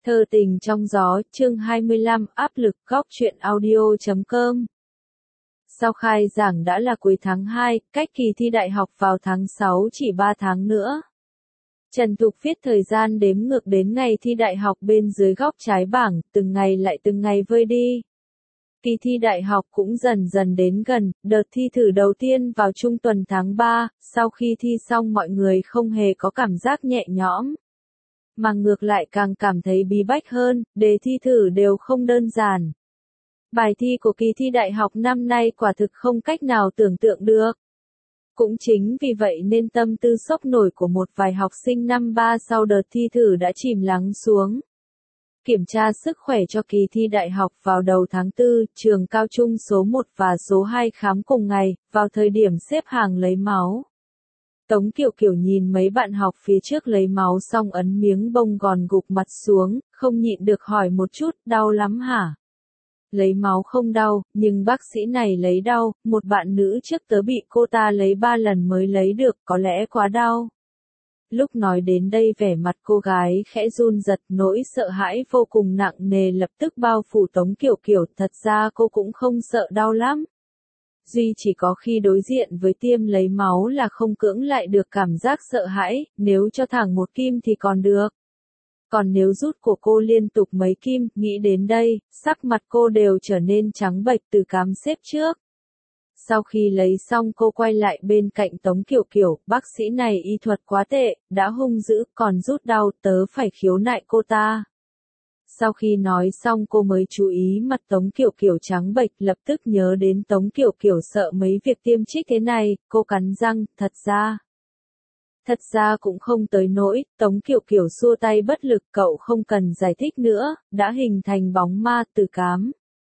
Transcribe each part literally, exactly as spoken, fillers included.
Thơ tình trong gió, chương hai mươi lăm, áp lực, góc truyện audio chấm com. Sau khai giảng đã là cuối tháng hai, cách kỳ thi đại học vào tháng sáu chỉ ba tháng nữa. Trần Thục viết thời gian đếm ngược đến ngày thi đại học bên dưới góc trái bảng, từng ngày lại từng ngày vơi đi. Kỳ thi đại học cũng dần dần đến gần, đợt thi thử đầu tiên vào trung tuần tháng ba, sau khi thi xong mọi người không hề có cảm giác nhẹ nhõm. Mà ngược lại càng cảm thấy bí bách hơn, đề thi thử đều không đơn giản. Bài thi của kỳ thi đại học năm nay quả thực không cách nào tưởng tượng được. Cũng chính vì vậy nên tâm tư sốc nổi của một vài học sinh năm ba sau đợt thi thử đã chìm lắng xuống. Kiểm tra sức khỏe cho kỳ thi đại học vào đầu tháng tư, trường cao trung số một và số hai khám cùng ngày, vào thời điểm xếp hàng lấy máu. Tống Kiều Kiều nhìn mấy bạn học phía trước lấy máu xong ấn miếng bông gòn gục mặt xuống, không nhịn được hỏi một chút, đau lắm hả? Lấy máu không đau, nhưng bác sĩ này lấy đau, một bạn nữ trước tớ bị cô ta lấy ba lần mới lấy được, có lẽ quá đau. Lúc nói đến đây vẻ mặt cô gái khẽ run giật, nỗi sợ hãi vô cùng nặng nề lập tức bao phủ Tống Kiều Kiều, thật ra cô cũng không sợ đau lắm. Duy chỉ có khi đối diện với tiêm lấy máu là không cưỡng lại được cảm giác sợ hãi, nếu cho thẳng một kim thì còn được. Còn nếu rút của cô liên tục mấy kim, nghĩ đến đây, sắc mặt cô đều trở nên trắng bệch từ cám xếp trước. Sau khi lấy xong cô quay lại bên cạnh Tống Kiều Kiều, bác sĩ này y thuật quá tệ, đã hung dữ, còn rút đau, tớ phải khiếu nại cô ta. Sau khi nói xong cô mới chú ý mặt Tống Kiều Kiều trắng bệch, lập tức nhớ đến Tống Kiều Kiều sợ mấy việc tiêm trích thế này, cô cắn răng, thật ra. Thật ra cũng không tới nỗi, Tống Kiều Kiều xua tay bất lực, cậu không cần giải thích nữa, đã hình thành bóng ma từ cám.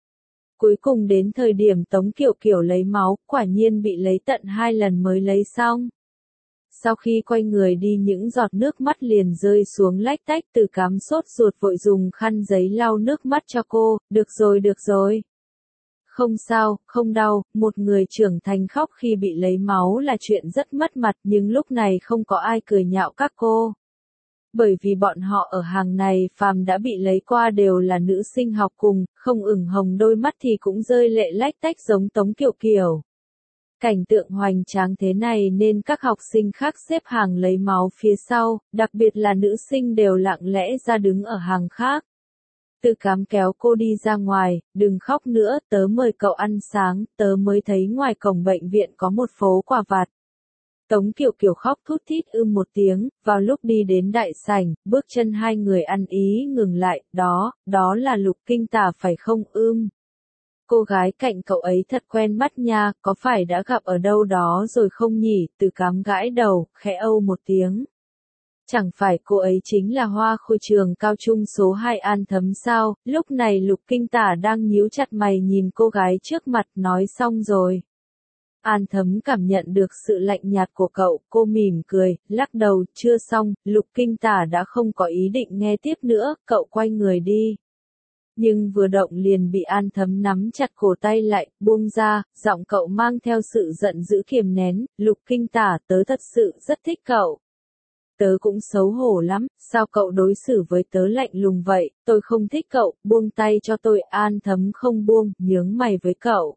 Cuối cùng đến thời điểm Tống Kiều Kiều lấy máu, quả nhiên bị lấy tận hai lần mới lấy xong. Sau khi quay người đi những giọt nước mắt liền rơi xuống lách tách, từ cám sốt ruột vội dùng khăn giấy lau nước mắt cho cô, được rồi được rồi. Không sao, không đau, một người trưởng thành khóc khi bị lấy máu là chuyện rất mất mặt, nhưng lúc này không có ai cười nhạo các cô. Bởi vì bọn họ ở hàng này phàm đã bị lấy qua đều là nữ sinh học cùng, không ửng hồng đôi mắt thì cũng rơi lệ lách tách giống Tống Kiều Kiều. Cảnh tượng hoành tráng thế này nên các học sinh khác xếp hàng lấy máu phía sau, đặc biệt là nữ sinh đều lặng lẽ ra đứng ở hàng khác. Từ cám kéo cô đi ra ngoài, đừng khóc nữa, tớ mời cậu ăn sáng, tớ mới thấy ngoài cổng bệnh viện có một phố quà vặt. Tống Kiều Kiều khóc thút thít ưm một tiếng, vào lúc đi đến đại sảnh, bước chân hai người ăn ý ngừng lại, đó, đó là Lục Kinh Tả phải không ưm? Cô gái cạnh cậu ấy thật quen mắt nha, có phải đã gặp ở đâu đó rồi không nhỉ? Từ cám gãi đầu, khẽ âu một tiếng. Chẳng phải cô ấy chính là Hoa Khôi trường cao trung số hai An Thấm sao? Lúc này Lục Kinh Tả đang nhíu chặt mày nhìn cô gái trước mặt, nói xong rồi. An Thấm cảm nhận được sự lạnh nhạt của cậu, cô mỉm cười, lắc đầu, chưa xong, Lục Kinh Tả đã không có ý định nghe tiếp nữa, cậu quay người đi. Nhưng vừa động liền bị An Thấm nắm chặt cổ tay lại, buông ra, giọng cậu mang theo sự giận dữ kiềm nén, Lục Kinh Tả, tớ thật sự rất thích cậu. Tớ cũng xấu hổ lắm, sao cậu đối xử với tớ lạnh lùng vậy, tôi không thích cậu, buông tay cho tôi. An Thấm không buông, nhướng mày với cậu.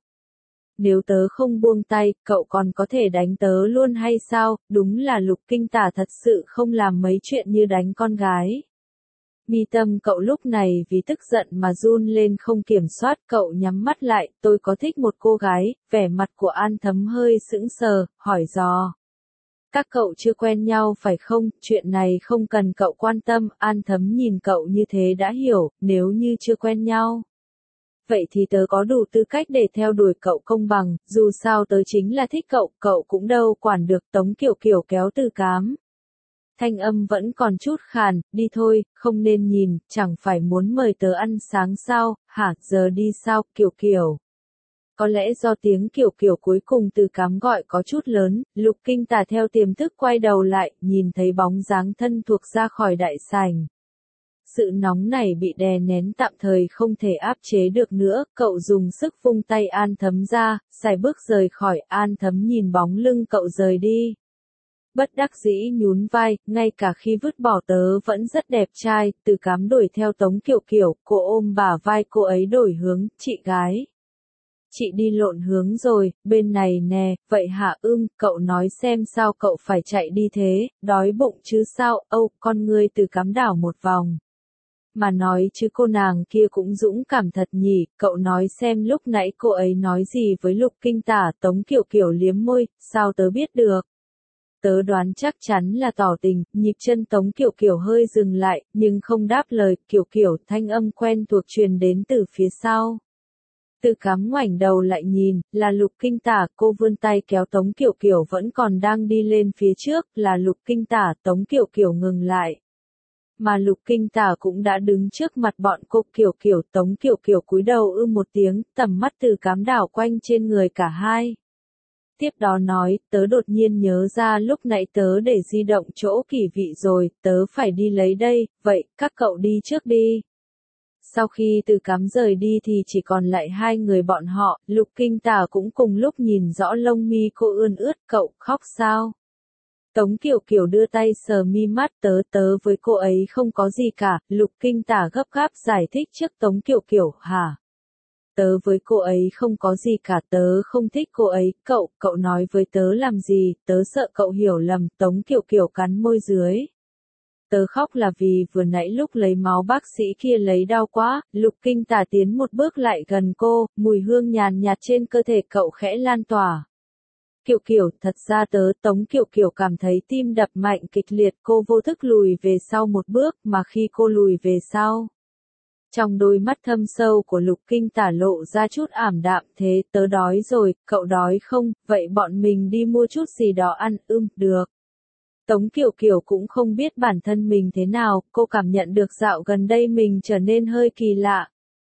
Nếu tớ không buông tay, cậu còn có thể đánh tớ luôn hay sao? Đúng là Lục Kinh Tả thật sự không làm mấy chuyện như đánh con gái. Mi tâm cậu lúc này vì tức giận mà run lên không kiểm soát, cậu nhắm mắt lại, tôi có thích một cô gái, vẻ mặt của An Thấm hơi sững sờ, hỏi dò. Các cậu chưa quen nhau phải không, chuyện này không cần cậu quan tâm, An Thấm nhìn cậu như thế đã hiểu, nếu như chưa quen nhau. Vậy thì tớ có đủ tư cách để theo đuổi cậu công bằng, dù sao tớ chính là thích cậu, cậu cũng đâu quản được. Tống Kiều Kiều kéo từ cám. Thanh âm vẫn còn chút khàn, đi thôi, không nên nhìn, chẳng phải muốn mời tớ ăn sáng sao, hả, giờ đi sao, Kiều Kiều. Có lẽ do tiếng Kiều Kiều cuối cùng từ cám gọi có chút lớn, Lục Kinh Tả theo tiềm thức quay đầu lại, nhìn thấy bóng dáng thân thuộc ra khỏi đại sảnh. Sự nóng này bị đè nén tạm thời không thể áp chế được nữa, cậu dùng sức vung tay An Thấm ra, sải bước rời khỏi. An Thấm nhìn bóng lưng cậu rời đi. Bất đắc dĩ nhún vai, ngay cả khi vứt bỏ tớ vẫn rất đẹp trai, Từ Cám đuổi theo Tống Kiều Kiều, cô ôm bả vai cô ấy đổi hướng, chị gái. Chị đi lộn hướng rồi, bên này nè, vậy hả ưm, cậu nói xem sao cậu phải chạy đi thế, đói bụng chứ sao, âu, con ngươi Từ Cám đảo một vòng. Mà nói chứ cô nàng kia cũng dũng cảm thật nhỉ, cậu nói xem lúc nãy cô ấy nói gì với Lục Kinh Tả, Tống Kiều Kiều liếm môi, sao tớ biết được. Tớ đoán chắc chắn là tỏ tình, nhịp chân Tống Kiều Kiều hơi dừng lại, nhưng không đáp lời, Kiều Kiều thanh âm quen thuộc truyền đến từ phía sau. Từ Cám ngoảnh đầu lại nhìn, là Lục Kinh Tả, cô vươn tay kéo Tống Kiều Kiều vẫn còn đang đi lên phía trước, là Lục Kinh Tả, Tống Kiều Kiều ngừng lại. Mà Lục Kinh Tả cũng đã đứng trước mặt bọn cô Kiều Kiều, Tống Kiều Kiều cúi đầu ư một tiếng, tầm mắt Từ Cám đảo quanh trên người cả hai. Tiếp đó nói, tớ đột nhiên nhớ ra lúc nãy tớ để di động chỗ kỳ vị rồi, tớ phải đi lấy đây, vậy, các cậu đi trước đi. Sau khi Từ Cám rời đi thì chỉ còn lại hai người bọn họ, Lục Kinh Tả cũng cùng lúc nhìn rõ lông mi cô ươn ướt, cậu khóc sao? Tống Kiều Kiều đưa tay sờ mi mắt tớ tớ với cô ấy không có gì cả, Lục Kinh Tả gấp gáp giải thích trước Tống Kiều Kiều, hả? Tớ với cô ấy không có gì cả, tớ không thích cô ấy, cậu, cậu nói với tớ làm gì, tớ sợ cậu hiểu lầm, Tống Kiều Kiều cắn môi dưới. Tớ khóc là vì vừa nãy lúc lấy máu bác sĩ kia lấy đau quá, Lục Kinh Tả tiến một bước lại gần cô, mùi hương nhàn nhạt trên cơ thể cậu khẽ lan tỏa. Kiều Kiều, thật ra tớ, Tống Kiều Kiều cảm thấy tim đập mạnh kịch liệt, cô vô thức lùi về sau một bước, mà khi cô lùi về sau. Trong đôi mắt thâm sâu của Lục Kinh Tả lộ ra chút ảm đạm, thế tớ đói rồi, cậu đói không, vậy bọn mình đi mua chút gì đó ăn, ưm, được. Tống Kiều Kiều cũng không biết bản thân mình thế nào, cô cảm nhận được dạo gần đây mình trở nên hơi kỳ lạ.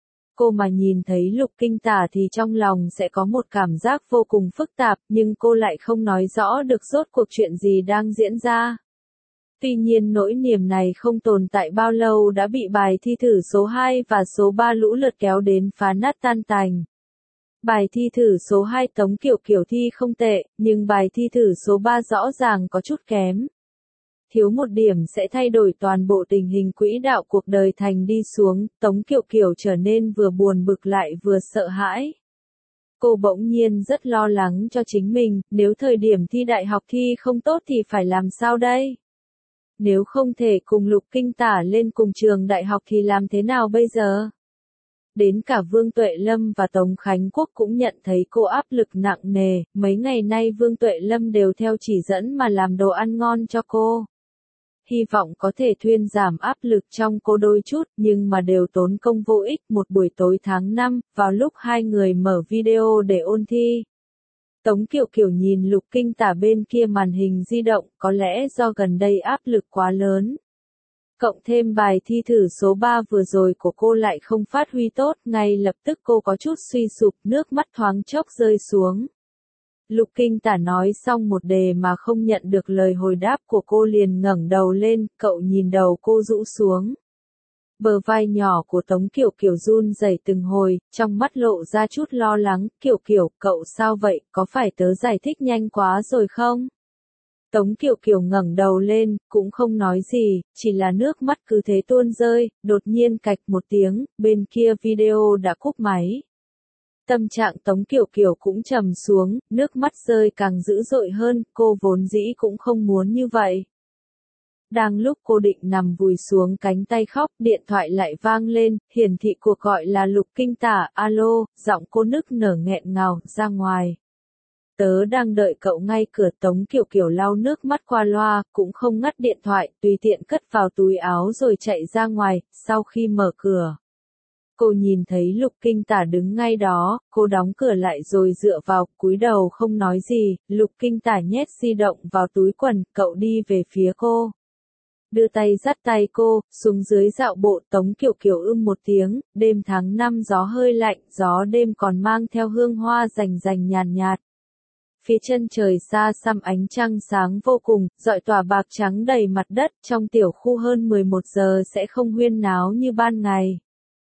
Cô mà nhìn thấy Lục Kinh Tả thì trong lòng sẽ có một cảm giác vô cùng phức tạp, nhưng cô lại không nói rõ được rốt cuộc chuyện gì đang diễn ra. Tuy nhiên nỗi niềm này không tồn tại bao lâu đã bị bài thi thử số hai và số ba lũ lượt kéo đến phá nát tan tành. Bài thi thử số hai Tống Kiều Kiều thi không tệ, nhưng bài thi thử số ba rõ ràng có chút kém. Thiếu một điểm sẽ thay đổi toàn bộ tình hình quỹ đạo cuộc đời thành đi xuống, Tống Kiều Kiều trở nên vừa buồn bực lại vừa sợ hãi. Cô bỗng nhiên rất lo lắng cho chính mình, nếu thời điểm thi đại học thi không tốt thì phải làm sao đây? Nếu không thể cùng Lục Kinh Tả lên cùng trường đại học thì làm thế nào bây giờ? Đến cả Vương Tuệ Lâm và Tống Khánh Quốc cũng nhận thấy cô áp lực nặng nề, mấy ngày nay Vương Tuệ Lâm đều theo chỉ dẫn mà làm đồ ăn ngon cho cô. Hy vọng có thể thuyên giảm áp lực trong cô đôi chút, nhưng mà đều tốn công vô ích. Một buổi tối tháng năm, vào lúc hai người mở video để ôn thi. Tống Kiều Kiều nhìn Lục Kinh Tả bên kia màn hình di động, có lẽ do gần đây áp lực quá lớn. Cộng thêm bài thi thử số ba vừa rồi của cô lại không phát huy tốt, ngay lập tức cô có chút suy sụp, nước mắt thoáng chốc rơi xuống. Lục Kinh Tả nói xong một đề mà không nhận được lời hồi đáp của cô liền ngẩng đầu lên, cậu nhìn đầu cô rũ xuống. Bờ vai nhỏ của Tống Kiều Kiều run rẩy từng hồi, trong mắt lộ ra chút lo lắng, Kiều Kiều, cậu sao vậy, có phải tớ giải thích nhanh quá rồi không? Tống Kiều Kiều ngẩng đầu lên, cũng không nói gì, chỉ là nước mắt cứ thế tuôn rơi, đột nhiên cạch một tiếng, bên kia video đã cúp máy. Tâm trạng Tống Kiều Kiều cũng trầm xuống, nước mắt rơi càng dữ dội hơn, cô vốn dĩ cũng không muốn như vậy. Đang lúc cô định nằm vùi xuống cánh tay khóc, điện thoại lại vang lên, hiển thị cuộc gọi là Lục Kinh Tả, alo, giọng cô nức nở nghẹn ngào, ra ngoài. Tớ đang đợi cậu ngay cửa. Tống Kiều Kiều lau nước mắt qua loa, cũng không ngắt điện thoại, tùy tiện cất vào túi áo rồi chạy ra ngoài, sau khi mở cửa. Cô nhìn thấy Lục Kinh Tả đứng ngay đó, cô đóng cửa lại rồi dựa vào, cúi đầu không nói gì, Lục Kinh Tả nhét di động vào túi quần, cậu đi về phía cô. Đưa tay dắt tay cô, xuống dưới dạo bộ. Tống Kiều Kiều ưm một tiếng, đêm tháng năm gió hơi lạnh, gió đêm còn mang theo hương hoa rành rành nhàn nhạt. Phía chân trời xa xăm ánh trăng sáng vô cùng, rọi tỏa bạc trắng đầy mặt đất, trong tiểu khu hơn mười một giờ sẽ không huyên náo như ban ngày.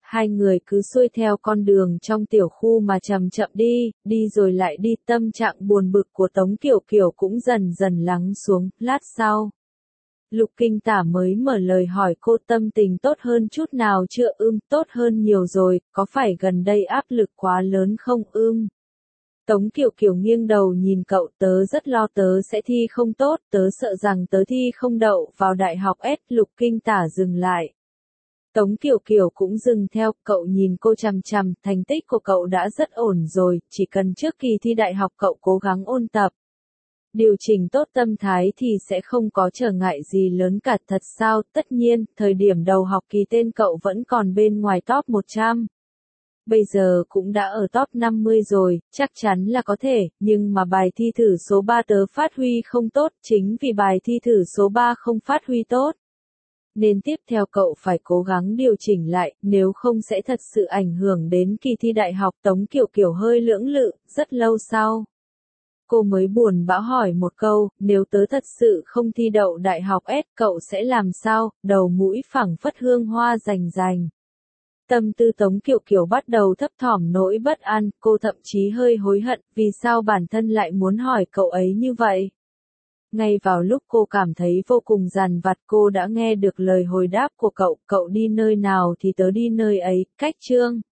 hai người cứ xuôi theo con đường trong tiểu khu mà chậm chậm đi, đi rồi lại đi, tâm trạng buồn bực của Tống Kiều Kiều cũng dần dần lắng xuống, lát sau. Lục Kinh Tả mới mở lời hỏi cô tâm tình tốt hơn chút nào chưa? Ưm, tốt hơn nhiều rồi, có phải gần đây áp lực quá lớn không? Ưm. Tống Kiều Kiều nghiêng đầu nhìn cậu, tớ rất lo tớ sẽ thi không tốt, tớ sợ rằng tớ thi không đậu vào đại học S. Lục Kinh Tả dừng lại. Tống Kiều Kiều cũng dừng theo, cậu nhìn cô chằm chằm, thành tích của cậu đã rất ổn rồi, chỉ cần trước kỳ thi đại học cậu cố gắng ôn tập. Điều chỉnh tốt tâm thái thì sẽ không có trở ngại gì lớn cả. Thật sao? Tất nhiên, thời điểm đầu học kỳ tên cậu vẫn còn bên ngoài top một trăm. Bây giờ cũng đã ở top năm mươi rồi, chắc chắn là có thể, nhưng mà bài thi thử số ba tớ phát huy không tốt, chính vì bài thi thử số ba không phát huy tốt. Nên tiếp theo cậu phải cố gắng điều chỉnh lại, nếu không sẽ thật sự ảnh hưởng đến kỳ thi đại học. Tống Kiều Kiều hơi lưỡng lự, rất lâu sau. Cô mới buồn bã hỏi một câu, nếu tớ thật sự không thi đậu đại học S, cậu sẽ làm sao? Đầu mũi phảng phất hương hoa rành rành. Tâm tư Tống Kiều Kiều bắt đầu thấp thỏm nỗi bất an, cô thậm chí hơi hối hận, vì sao bản thân lại muốn hỏi cậu ấy như vậy? Ngay vào lúc cô cảm thấy vô cùng dằn vặt, cô đã nghe được lời hồi đáp của cậu, cậu đi nơi nào thì tớ đi nơi ấy, cách chương.